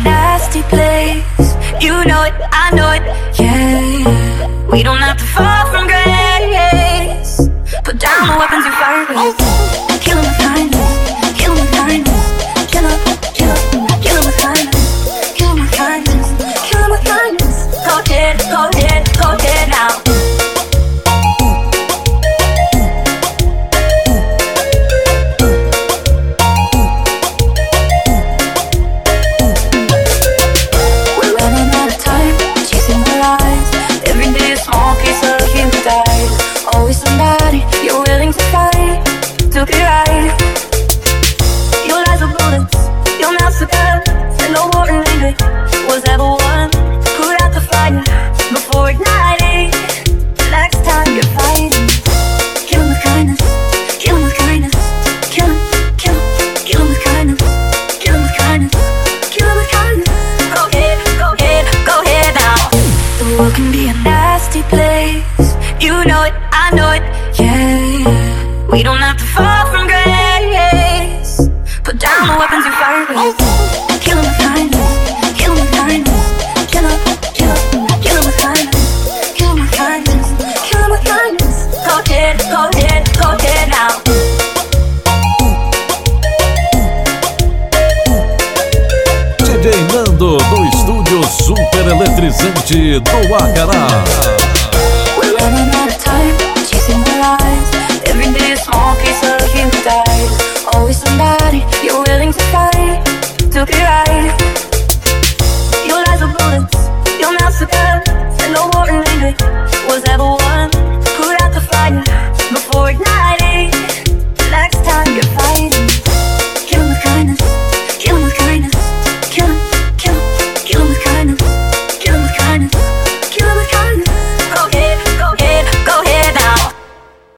nasty place. You know it, I know it, yeah. We don't have to fall from grace. Put down the weapons you fire with. Kill 'em with kindness, kill 'em with kindness. Kill 'em, kill 'em, kill 'em with kindness. Kill 'em with kindness, kill 'em with kindness. Go ahead, go ahead, go ahead now. Always somebody you're willing to fight to be right. Your lies are bullets, your mouth's a gun, and no war in England was ever won. Put out the fire before igniting. Next time you're fighting, kill 'em with kindness, kill 'em with kindness. Kill 'em, kill 'em, kill 'em with kindness. Kill 'em with kindness, kill 'em with kindness. Go ahead, go ahead, go ahead now. The world can be a nasty place. You know it, I know it, yeah. We don't have to fall from grace. Put down the weapons you fire with. Kill 'em with kindness, kill 'em with kindness. Kill 'em, kill 'em, kill 'em with kindness. Kill 'em with kindness, kill 'em with kindness. Go ahead, go ahead, go ahead now. DJ Nando do estúdio super eletrizante do Acará. We're running out of time, chasing the lies. Every day a small piece of you dies. Always somebody you're willing to fight to be right. Your lies are bullets, your mouth's a gun, and no war in England was ever won. Put out the fire before igniting.